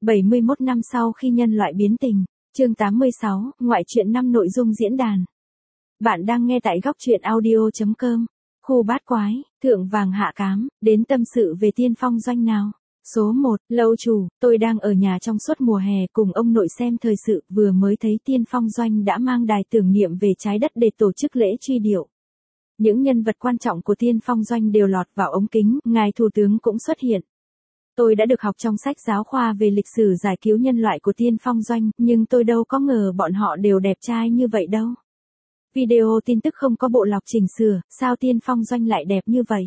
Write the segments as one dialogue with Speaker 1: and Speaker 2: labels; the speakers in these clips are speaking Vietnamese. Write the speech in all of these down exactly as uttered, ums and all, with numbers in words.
Speaker 1: bảy mươi mốt năm sau khi nhân loại biến tình. Chương tám mươi sáu, ngoại truyện năm nội dung diễn đàn. Bạn đang nghe tại góc truyện audio chấm com. Khu bát quái, thượng vàng hạ cám, đến tâm sự về tiên phong doanh nào. Số một, lâu chủ, tôi đang ở nhà trong suốt mùa hè cùng ông nội xem thời sự, vừa mới thấy tiên phong doanh đã mang đài tưởng niệm về trái đất để tổ chức lễ truy điệu. Những nhân vật quan trọng của tiên phong doanh đều lọt vào ống kính, ngài thủ tướng cũng xuất hiện. Tôi đã được học trong sách giáo khoa về lịch sử giải cứu nhân loại của tiên phong doanh, nhưng tôi đâu có ngờ bọn họ đều đẹp trai như vậy đâu. Video tin tức không có bộ lọc chỉnh sửa, sao tiên phong doanh lại đẹp như vậy?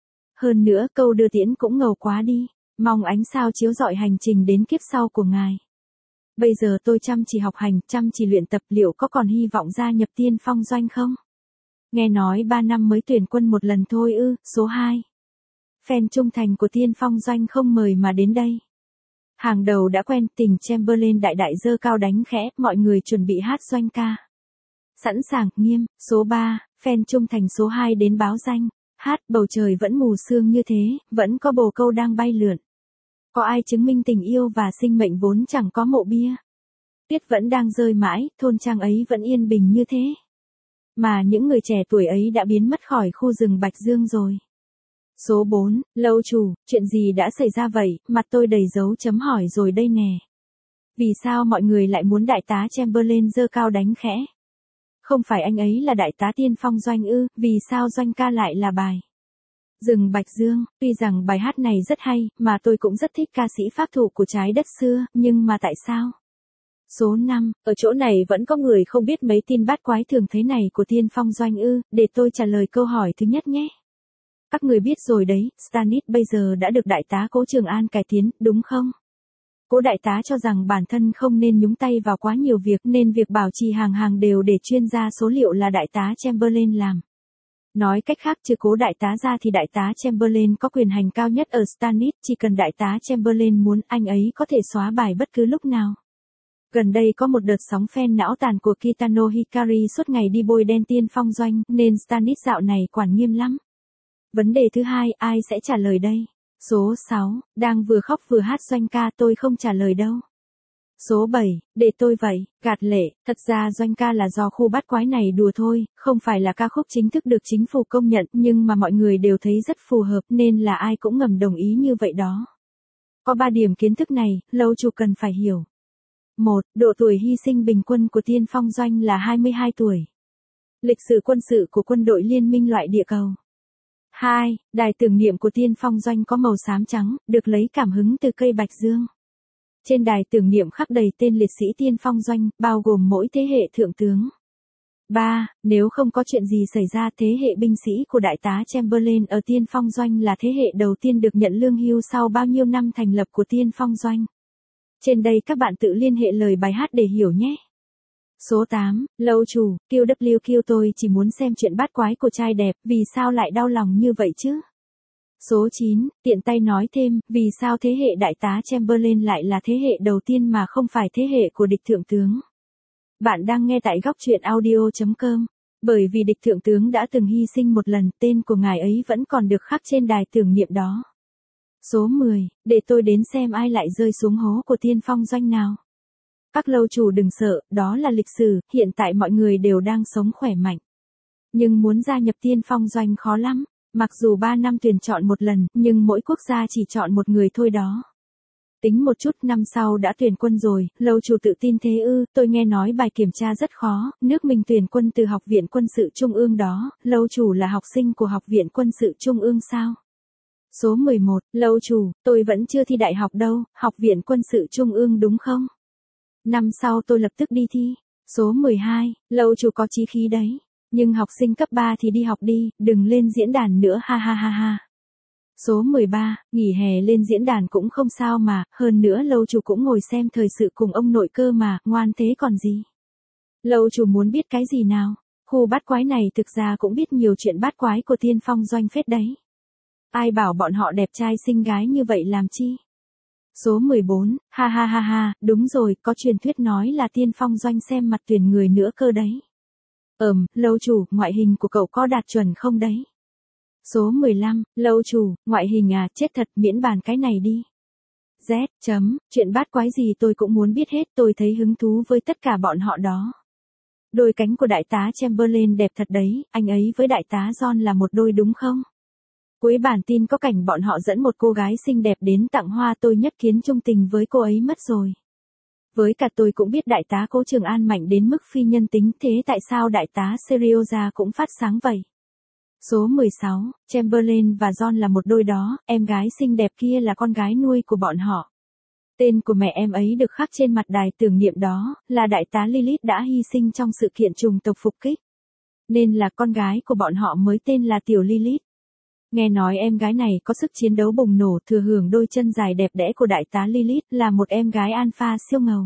Speaker 1: Hơn nữa câu đưa tiễn cũng ngầu quá đi, mong ánh sao chiếu rọi hành trình đến kiếp sau của ngài. Bây giờ tôi chăm chỉ học hành, chăm chỉ luyện tập, liệu có còn hy vọng gia nhập tiên phong doanh không? Nghe nói ba năm mới tuyển quân một lần thôi ư. Số hai. Fan trung thành của tiên phong doanh không mời mà đến đây. Hàng đầu đã quen, tình Chamberlain đại đại dơ cao đánh khẽ, mọi người chuẩn bị hát doanh ca. Sẵn sàng, nghiêm. Số ba, fan trung thành số hai đến báo danh. Hát, bầu trời vẫn mù sương như thế, vẫn có bồ câu đang bay lượn. Có ai chứng minh tình yêu và sinh mệnh vốn chẳng có mộ bia. Tuyết vẫn đang rơi mãi, thôn trang ấy vẫn yên bình như thế. Mà những người trẻ tuổi ấy đã biến mất khỏi khu rừng Bạch Dương rồi. Số bốn, lâu chủ, chuyện gì đã xảy ra vậy, mặt tôi đầy dấu chấm hỏi rồi đây nè. Vì sao mọi người lại muốn đại tá Chamberlain dơ cao đánh khẽ? Không phải anh ấy là đại tá tiên phong doanh ư, vì sao doanh ca lại là bài Rừng Bạch Dương? Tuy rằng bài hát này rất hay, mà tôi cũng rất thích ca sĩ pháp thủ của trái đất xưa, nhưng mà tại sao? Số năm, ở chỗ này vẫn có người không biết mấy tin bát quái thường thế này của tiên phong doanh ư, để tôi trả lời câu hỏi thứ nhất nhé. Các người biết rồi đấy, Stannis bây giờ đã được đại tá Cố Trường An cải tiến, đúng không? Cố đại tá cho rằng bản thân không nên nhúng tay vào quá nhiều việc nên việc bảo trì hàng hàng đều để chuyên gia số liệu là đại tá Chamberlain làm. Nói cách khác trừ cố đại tá ra thì đại tá Chamberlain có quyền hành cao nhất ở Stannis, chỉ cần đại tá Chamberlain muốn anh ấy có thể xóa bài bất cứ lúc nào. Gần đây có một đợt sóng fan não tàn của Kitano Hikari suốt ngày đi bôi đen tiên phong doanh, nên Stannis dạo này quản nghiêm lắm. Vấn đề thứ hai, ai sẽ trả lời đây? Số sáu, đang vừa khóc vừa hát doanh ca, tôi không trả lời đâu. Số bảy, để tôi vậy, gạt lệ, thật ra doanh ca là do khu bát quái này đùa thôi, không phải là ca khúc chính thức được chính phủ công nhận, nhưng mà mọi người đều thấy rất phù hợp nên là ai cũng ngầm đồng ý như vậy đó. Có ba điểm kiến thức này, lâu chủ cần phải hiểu. một. Độ tuổi hy sinh bình quân của tiên phong doanh là hai mươi hai tuổi. Lịch sử quân sự của quân đội liên minh loại địa cầu. hai. Đài tưởng niệm của tiên phong doanh có màu xám trắng, được lấy cảm hứng từ cây bạch dương. Trên đài tưởng niệm khắc đầy tên liệt sĩ tiên phong doanh, bao gồm mỗi thế hệ thượng tướng. ba. Nếu không có chuyện gì xảy ra, thế hệ binh sĩ của đại tá Chamberlain ở tiên phong doanh là thế hệ đầu tiên được nhận lương hưu sau bao nhiêu năm thành lập của tiên phong doanh. Trên đây các bạn tự liên hệ lời bài hát để hiểu nhé. Số tám, lâu chủ, kiu đắp liu kiu tôi chỉ muốn xem chuyện bát quái của trai đẹp, vì sao lại đau lòng như vậy chứ? Số chín, tiện tay nói thêm, vì sao thế hệ đại tá Chamberlain lại là thế hệ đầu tiên mà không phải thế hệ của địch thượng tướng? Bạn đang nghe tại góc truyện audio chấm com. Bởi vì địch thượng tướng đã từng hy sinh một lần, tên của ngài ấy vẫn còn được khắc trên đài tưởng niệm đó. Số mười, để tôi đến xem ai lại rơi xuống hố của tiên phong doanh nào. Các lâu chủ đừng sợ, đó là lịch sử, hiện tại mọi người đều đang sống khỏe mạnh. Nhưng muốn gia nhập tiên phong doanh khó lắm, mặc dù ba năm tuyển chọn một lần, nhưng mỗi quốc gia chỉ chọn một người thôi đó. Tính một chút, năm sau đã tuyển quân rồi, lâu chủ tự tin thế ư, tôi nghe nói bài kiểm tra rất khó, nước mình tuyển quân từ Học viện Quân sự Trung ương đó, lâu chủ là học sinh của Học viện Quân sự Trung ương sao? Số mười một, lâu chủ, tôi vẫn chưa thi đại học đâu, Học viện Quân sự Trung ương đúng không? Năm sau tôi lập tức đi thi. Số mười hai, lâu chủ có chí khí đấy. Nhưng học sinh cấp ba thì đi học đi, đừng lên diễn đàn nữa ha ha ha ha. Số mười ba, nghỉ hè lên diễn đàn cũng không sao mà, hơn nữa lâu chủ cũng ngồi xem thời sự cùng ông nội cơ mà, ngoan thế còn gì. Lâu chủ muốn biết cái gì nào? Khu bát quái này thực ra cũng biết nhiều chuyện bát quái của tiên phong doanh phết đấy. Ai bảo bọn họ đẹp trai xinh gái như vậy làm chi? Số mười bốn, ha ha ha ha, đúng rồi, có truyền thuyết nói là tiên phong doanh xem mặt tuyển người nữa cơ đấy. Ừm, lâu chủ, ngoại hình của cậu có đạt chuẩn không đấy? Số mười lăm, lâu chủ, ngoại hình à, chết thật, miễn bàn cái này đi. Z, chấm, chuyện bát quái gì tôi cũng muốn biết hết, tôi thấy hứng thú với tất cả bọn họ đó. Đôi cánh của đại tá Chamberlain đẹp thật đấy, anh ấy với đại tá John là một đôi đúng không? Cuối bản tin có cảnh bọn họ dẫn một cô gái xinh đẹp đến tặng hoa, tôi nhất kiến trung tình với cô ấy mất rồi. Với cả tôi cũng biết đại tá Cố Trường An mạnh đến mức phi nhân tính, thế tại sao đại tá Serioza cũng phát sáng vậy? Số mười sáu, Chamberlain và John là một đôi đó, em gái xinh đẹp kia là con gái nuôi của bọn họ. Tên của mẹ em ấy được khắc trên mặt đài tưởng niệm đó, là đại tá Lilith đã hy sinh trong sự kiện trùng tộc phục kích. Nên là con gái của bọn họ mới tên là Tiểu Lilith. Nghe nói em gái này có sức chiến đấu bùng nổ, thừa hưởng đôi chân dài đẹp đẽ của đại tá Lilith, là một em gái alpha siêu ngầu.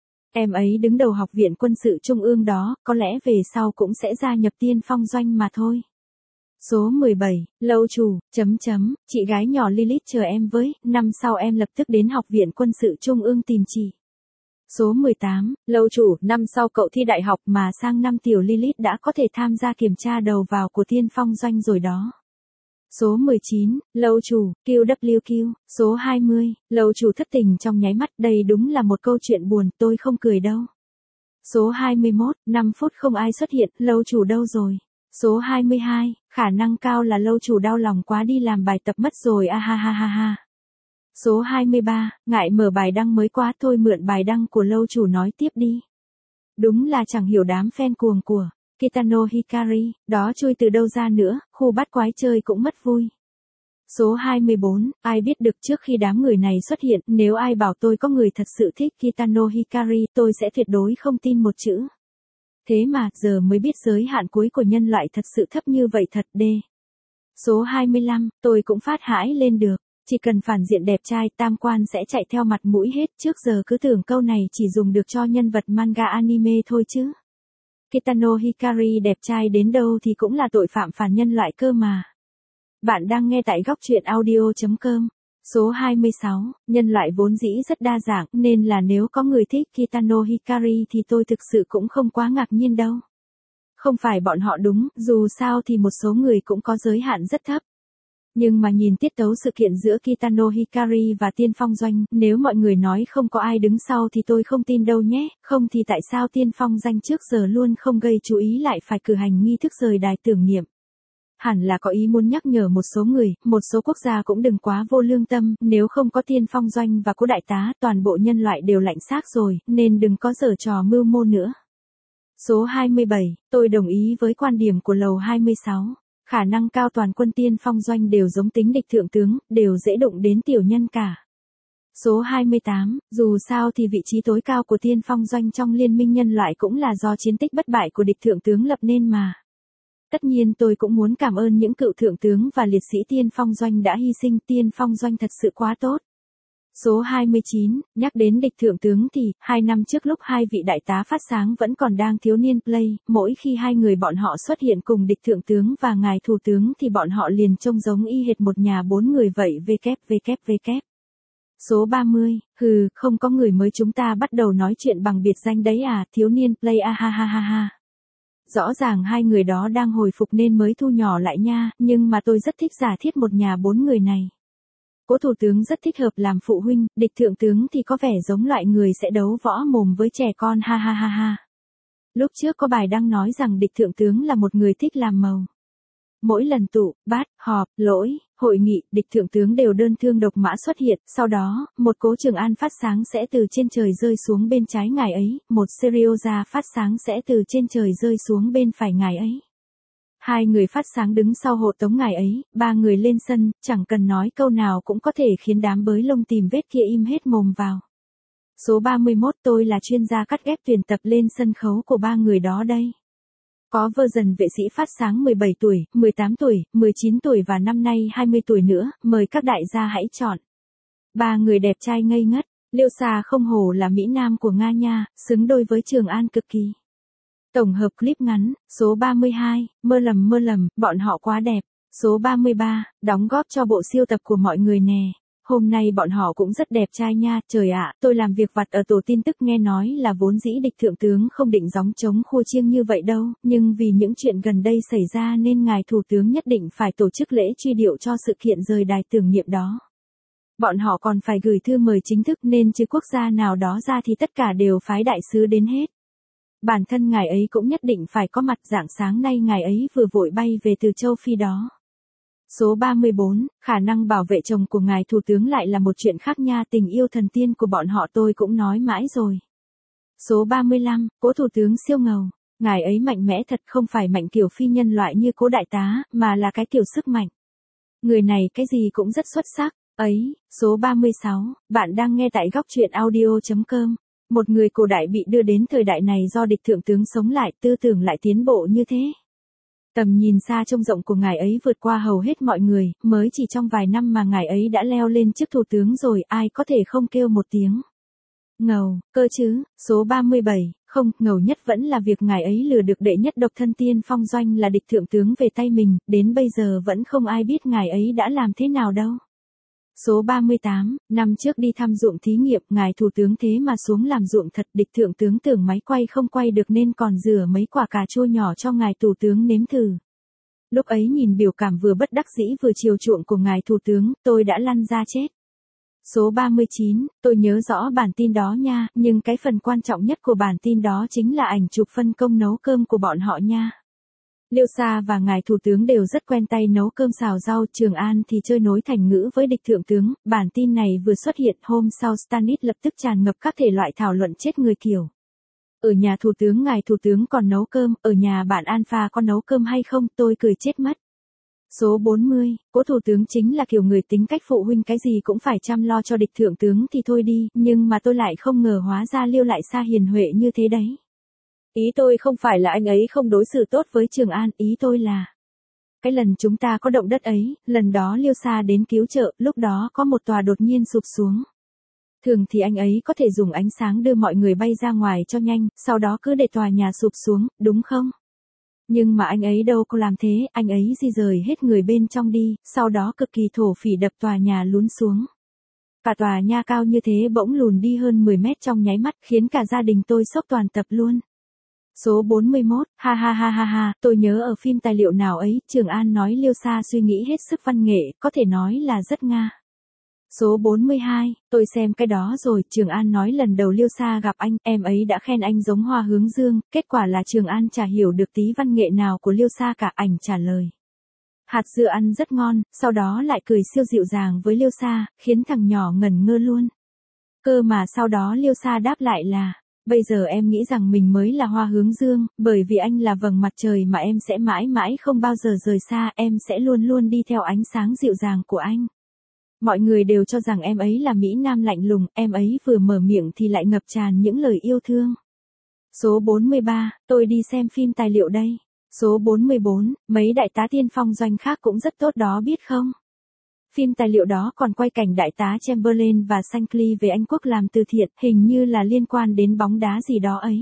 Speaker 1: Em ấy đứng đầu học viện quân sự trung ương đó, có lẽ về sau cũng sẽ gia nhập Tiên Phong Doanh mà thôi. Số mười bảy, lâu chủ, chấm chấm, chị gái nhỏ Lilith chờ em với, năm sau em lập tức đến học viện quân sự trung ương tìm chị. Số mười tám, lâu chủ, năm sau cậu thi đại học mà sang năm Tiểu Lilith đã có thể tham gia kiểm tra đầu vào của Tiên Phong Doanh rồi đó. Số mười chín, lâu chủ, Q W Q, số hai mươi, lâu chủ thất tình trong nháy mắt, đây đúng là một câu chuyện buồn, tôi không cười đâu. Số hai mươi mốt, năm phút không ai xuất hiện, lâu chủ đâu rồi? Số hai mươi hai, khả năng cao là lâu chủ đau lòng quá đi làm bài tập mất rồi a ha ha ha ha. Số hai mươi ba, ngại mở bài đăng mới quá, thôi mượn bài đăng của lâu chủ nói tiếp đi. Đúng là chẳng hiểu đám fan cuồng của Kitano Hikari, đó chui từ đâu ra nữa, khu bắt quái chơi cũng mất vui. Số hai mươi bốn, ai biết được trước khi đám người này xuất hiện, nếu ai bảo tôi có người thật sự thích Kitano Hikari, tôi sẽ tuyệt đối không tin một chữ. Thế mà, giờ mới biết giới hạn cuối của nhân loại thật sự thấp như vậy thật đê. Số hai mươi lăm, tôi cũng phát hãi lên được. Chỉ cần phản diện đẹp trai, tam quan sẽ chạy theo mặt mũi hết, trước giờ cứ tưởng câu này chỉ dùng được cho nhân vật manga anime thôi chứ. Kitano Hikari đẹp trai đến đâu thì cũng là tội phạm phản nhân loại cơ mà. Bạn đang nghe tại góc truyện audio chấm com. Số hai mươi sáu, nhân loại vốn dĩ rất đa dạng, nên là nếu có người thích Kitano Hikari thì tôi thực sự cũng không quá ngạc nhiên đâu. Không phải bọn họ đúng, dù sao thì một số người cũng có giới hạn rất thấp. Nhưng mà nhìn tiết tấu sự kiện giữa Kitano Hikari và Tiên Phong Doanh, nếu mọi người nói không có ai đứng sau thì tôi không tin đâu nhé, không thì tại sao Tiên Phong Doanh trước giờ luôn không gây chú ý lại phải cử hành nghi thức rời đài tưởng niệm. Hẳn là có ý muốn nhắc nhở một số người, một số quốc gia cũng đừng quá vô lương tâm, nếu không có Tiên Phong Doanh và Cố đại tá, toàn bộ nhân loại đều lạnh xác rồi, nên đừng có giở trò mưu mô nữa. Số hai mươi bảy, tôi đồng ý với quan điểm của lầu hai mươi sáu. Khả năng cao toàn quân Tiên Phong Doanh đều giống tính địch thượng tướng, đều dễ đụng đến tiểu nhân cả. Số hai mươi tám, dù sao thì vị trí tối cao của Tiên Phong Doanh trong liên minh nhân loại cũng là do chiến tích bất bại của địch thượng tướng lập nên mà. Tất nhiên tôi cũng muốn cảm ơn những cựu thượng tướng và liệt sĩ Tiên Phong Doanh đã hy sinh, Tiên Phong Doanh thật sự quá tốt. Số hai mươi chín, nhắc đến địch thượng tướng thì, hai năm trước lúc hai vị đại tá phát sáng vẫn còn đang thiếu niên play, mỗi khi hai người bọn họ xuất hiện cùng địch thượng tướng và ngài thủ tướng thì bọn họ liền trông giống y hệt một nhà bốn người vậy vê vê vê vê. Số ba mươi, hừ, không có người mới chúng ta bắt đầu nói chuyện bằng biệt danh đấy à, thiếu niên play a ha ha ha ha. Rõ ràng hai người đó đang hồi phục nên mới thu nhỏ lại nha, nhưng mà tôi rất thích giả thiết một nhà bốn người này. Cố thủ tướng rất thích hợp làm phụ huynh, địch thượng tướng thì có vẻ giống loại người sẽ đấu võ mồm với trẻ con ha ha ha ha. Lúc trước có bài đăng nói rằng địch thượng tướng là một người thích làm màu. Mỗi lần tụ, bát, họp, lỗi, hội nghị, địch thượng tướng đều đơn thương độc mã xuất hiện, sau đó, một Cố Trường An phát sáng sẽ từ trên trời rơi xuống bên trái ngài ấy, một Serioza phát sáng sẽ từ trên trời rơi xuống bên phải ngài ấy. Hai người phát sáng đứng sau hộ tống ngài ấy, ba người lên sân, chẳng cần nói câu nào cũng có thể khiến đám bới lông tìm vết kia im hết mồm vào. Số ba mươi mốt, tôi là chuyên gia cắt ghép tuyển tập lên sân khấu của ba người đó đây. Có version vệ sĩ phát sáng mười bảy tuổi, mười tám tuổi, mười chín tuổi và năm nay hai mươi tuổi nữa, mời các đại gia hãy chọn. Ba người đẹp trai ngây ngất, Liêu Xà không hổ là Mỹ Nam của Nga nha, xứng đôi với Trường An cực kỳ. Tổng hợp clip ngắn, số ba mươi hai, mơ lầm mơ lầm, bọn họ quá đẹp. Số ba mươi ba, đóng góp cho bộ siêu tập của mọi người nè. Hôm nay bọn họ cũng rất đẹp trai nha, trời ạ, tôi làm việc vặt ở tổ tin tức nghe nói là vốn dĩ địch thượng tướng không định gióng trống khua chiêng như vậy đâu, nhưng vì những chuyện gần đây xảy ra nên ngài thủ tướng nhất định phải tổ chức lễ truy điệu cho sự kiện rời đài tưởng niệm đó. Bọn họ còn phải gửi thư mời chính thức nên trừ quốc gia nào đó ra thì tất cả đều phái đại sứ đến hết. Bản thân ngài ấy cũng nhất định phải có mặt, rạng sáng nay ngài ấy vừa vội bay về từ châu Phi đó. Số ba mươi bốn, khả năng bảo vệ chồng của ngài thủ tướng lại là một chuyện khác nha, tình yêu thần tiên của bọn họ tôi cũng nói mãi rồi. Số ba mươi lăm, cố thủ tướng siêu ngầu. Ngài ấy mạnh mẽ thật, không phải mạnh kiểu phi nhân loại như cố đại tá, mà là cái kiểu sức mạnh. Người này cái gì cũng rất xuất sắc. Ấy, số ba mươi sáu, bạn đang nghe tại góc truyện audio chấm com. Một người cổ đại bị đưa đến thời đại này do địch thượng tướng sống lại, tư tưởng lại tiến bộ như thế. Tầm nhìn xa trông rộng của ngài ấy vượt qua hầu hết mọi người, mới chỉ trong vài năm mà ngài ấy đã leo lên chức thủ tướng rồi, ai có thể không kêu một tiếng ngầu, cơ chứ. Số ba mươi bảy, không, ngầu nhất vẫn là việc ngài ấy lừa được đệ nhất độc thân tiên phong doanh là địch thượng tướng về tay mình, đến bây giờ vẫn không ai biết ngài ấy đã làm thế nào đâu. Số ba mươi tám, năm trước đi thăm ruộng thí nghiệm, ngài thủ tướng thế mà xuống làm ruộng thật, địch thượng tướng tưởng máy quay không quay được nên còn rửa mấy quả cà chua nhỏ cho ngài thủ tướng nếm thử. Lúc ấy nhìn biểu cảm vừa bất đắc dĩ vừa chiều chuộng của ngài thủ tướng, tôi đã lăn ra chết. Số ba mươi chín, tôi nhớ rõ bản tin đó nha, nhưng cái phần quan trọng nhất của bản tin đó chính là ảnh chụp phân công nấu cơm của bọn họ nha. Liêu Sa và ngài thủ tướng đều rất quen tay nấu cơm xào rau, Trường An thì chơi nối thành ngữ với địch thượng tướng. Bản tin này vừa xuất hiện, hôm sau Stannis lập tức tràn ngập các thể loại thảo luận chết người kiểu. Ở nhà thủ tướng ngài thủ tướng còn nấu cơm, ở nhà bạn Alpha có nấu cơm hay không, tôi cười chết mất. Số bốn mươi, cố thủ tướng chính là kiểu người tính cách phụ huynh cái gì cũng phải chăm lo cho địch thượng tướng thì thôi đi, nhưng mà tôi lại không ngờ hóa ra Liêu lại xa hiền huệ như thế đấy. Ý tôi không phải là anh ấy không đối xử tốt với Trường An, ý tôi là cái lần chúng ta có động đất ấy, lần đó Liêu Sa đến cứu trợ, lúc đó có một tòa đột nhiên sụp xuống. Thường thì anh ấy có thể dùng ánh sáng đưa mọi người bay ra ngoài cho nhanh, sau đó cứ để tòa nhà sụp xuống, đúng không? Nhưng mà anh ấy đâu có làm thế, anh ấy di rời hết người bên trong đi, sau đó cực kỳ thổ phỉ đập tòa nhà lún xuống. Cả tòa nhà cao như thế bỗng lùn đi hơn mười mét trong nháy mắt, khiến cả gia đình tôi sốc toàn tập luôn. Số bốn mươi mốt, ha ha ha ha ha, tôi nhớ ở phim tài liệu nào ấy, Trường An nói Liêu Sa suy nghĩ hết sức văn nghệ, có thể nói là rất Nga. Số bốn mươi hai, tôi xem cái đó rồi, Trường An nói lần đầu Liêu Sa gặp anh, em ấy đã khen anh giống hoa hướng dương, kết quả là Trường An chả hiểu được tí văn nghệ nào của Liêu Sa cả, ảnh trả lời. Hạt dưa ăn rất ngon, sau đó lại cười siêu dịu dàng với Liêu Sa, khiến thằng nhỏ ngẩn ngơ luôn. Cơ mà sau đó Liêu Sa đáp lại là, bây giờ em nghĩ rằng mình mới là hoa hướng dương, bởi vì anh là vầng mặt trời mà em sẽ mãi mãi không bao giờ rời xa, em sẽ luôn luôn đi theo ánh sáng dịu dàng của anh. Mọi người đều cho rằng em ấy là Mỹ Nam lạnh lùng, em ấy vừa mở miệng thì lại ngập tràn những lời yêu thương. Số bốn mươi ba, tôi đi xem phim tài liệu đây. Số bốn mươi bốn, mấy đại tá tiên phong doanh khác cũng rất tốt đó biết không? Phim tài liệu đó còn quay cảnh đại tá Chamberlain và Shankly về Anh quốc làm từ thiện, hình như là liên quan đến bóng đá gì đó ấy.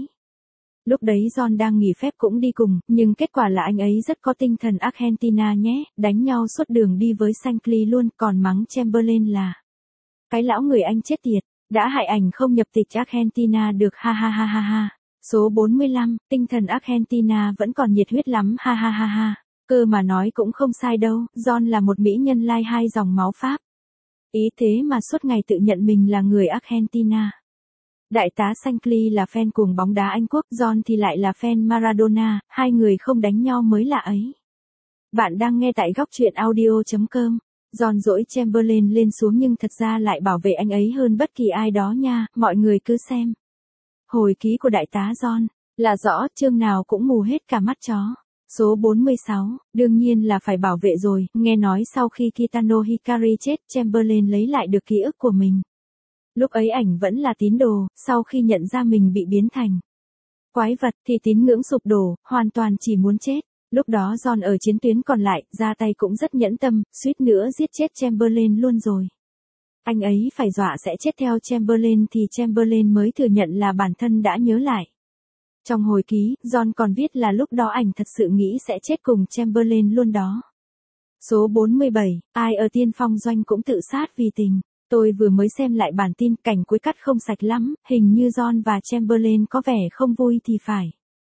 Speaker 1: Lúc đấy John đang nghỉ phép cũng đi cùng, nhưng kết quả là anh ấy rất có tinh thần Argentina nhé, đánh nhau suốt đường đi với Shankly luôn, còn mắng Chamberlain là cái lão người Anh chết tiệt, đã hại ảnh không nhập tịch Argentina được, ha ha ha ha ha. Số bốn mươi lăm, tinh thần Argentina vẫn còn nhiệt huyết lắm, ha ha ha ha. Cơ mà nói cũng không sai đâu, John là một mỹ nhân lai hai dòng máu Pháp. Ý thế mà suốt ngày tự nhận mình là người Argentina. Đại tá Shankly là fan cuồng bóng đá Anh quốc, John thì lại là fan Maradona, hai người không đánh nhau mới lạ ấy. Bạn đang nghe tại góc truyện audio chấm com. John dỗi Chamberlain lên xuống nhưng thật ra lại bảo vệ anh ấy hơn bất kỳ ai đó nha, mọi người cứ xem. Hồi ký của đại tá John, là rõ, chương nào cũng mù hết cả mắt chó. Số bốn mươi sáu, đương nhiên là phải bảo vệ rồi, nghe nói sau khi Kitano Hikari chết, Chamberlain lấy lại được ký ức của mình. Lúc ấy ảnh vẫn là tín đồ, sau khi nhận ra mình bị biến thành quái vật thì tín ngưỡng sụp đổ, hoàn toàn chỉ muốn chết. Lúc đó John ở chiến tuyến còn lại, ra tay cũng rất nhẫn tâm, suýt nữa giết chết Chamberlain luôn rồi. Anh ấy phải dọa sẽ chết theo Chamberlain thì Chamberlain mới thừa nhận là bản thân đã nhớ lại. Trong hồi ký, John còn viết là lúc đó ảnh thật sự nghĩ sẽ chết cùng Chamberlain luôn đó. Số bốn mươi bảy, ai ở tiên phong doanh cũng tự sát vì tình. Tôi vừa mới xem lại bản tin, cảnh cuối cắt không sạch lắm, hình như John và Chamberlain có vẻ không vui thì phải.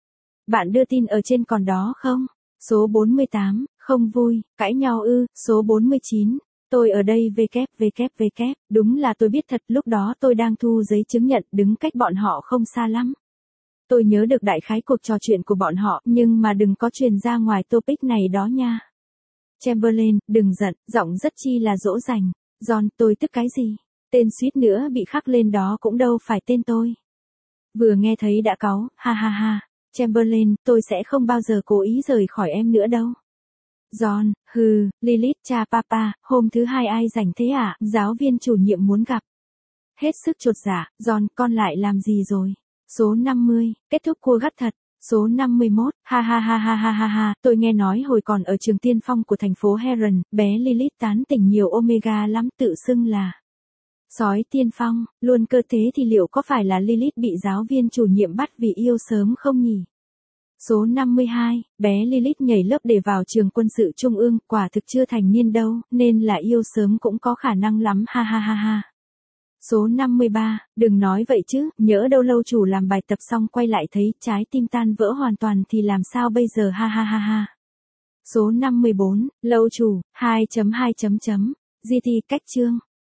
Speaker 1: Bạn đưa tin ở trên còn đó không? Số bốn mươi tám, không vui, cãi nhau ư, số bốn mươi chín. Tôi ở đây vê vê vê vê, đúng là tôi biết thật, lúc đó tôi đang thu giấy chứng nhận, đứng cách bọn họ không xa lắm. Tôi nhớ được đại khái cuộc trò chuyện của bọn họ, nhưng mà đừng có truyền ra ngoài topic này đó nha. Chamberlain, đừng giận, giọng rất chi là dỗ dành. John, tôi tức cái gì? Tên suýt nữa bị khắc lên đó cũng đâu phải tên tôi. Vừa nghe thấy đã cáu, ha ha ha. Chamberlain, tôi sẽ không bao giờ cố ý rời khỏi em nữa đâu. John, hừ, Lilith, cha papa, hôm thứ hai ai rảnh thế à? Giáo viên chủ nhiệm muốn gặp. Hết sức chột dạ, John, con lại làm gì rồi? Số năm mươi, kết thúc cua gắt thật. Số năm mươi mốt, ha ha ha ha ha ha ha, tôi nghe nói hồi còn ở trường tiên phong của thành phố Heron, bé Lilith tán tỉnh nhiều Omega lắm, tự xưng là sói tiên phong, luôn cơ thế thì liệu có phải là Lilith bị giáo viên chủ nhiệm bắt vì yêu sớm không nhỉ? Số năm mươi hai, bé Lilith nhảy lớp để vào trường quân sự trung ương, quả thực chưa thành niên đâu, nên là yêu sớm cũng có khả năng lắm, ha ha ha ha. Số năm mươi ba, đừng nói vậy chứ, nhỡ đâu lâu chủ làm bài tập xong quay lại thấy trái tim tan vỡ hoàn toàn thì làm sao bây giờ, ha ha ha ha. Số năm mươi bốn, lâu chủ, hai chấm hai chấm chấm, giê tê cách chương.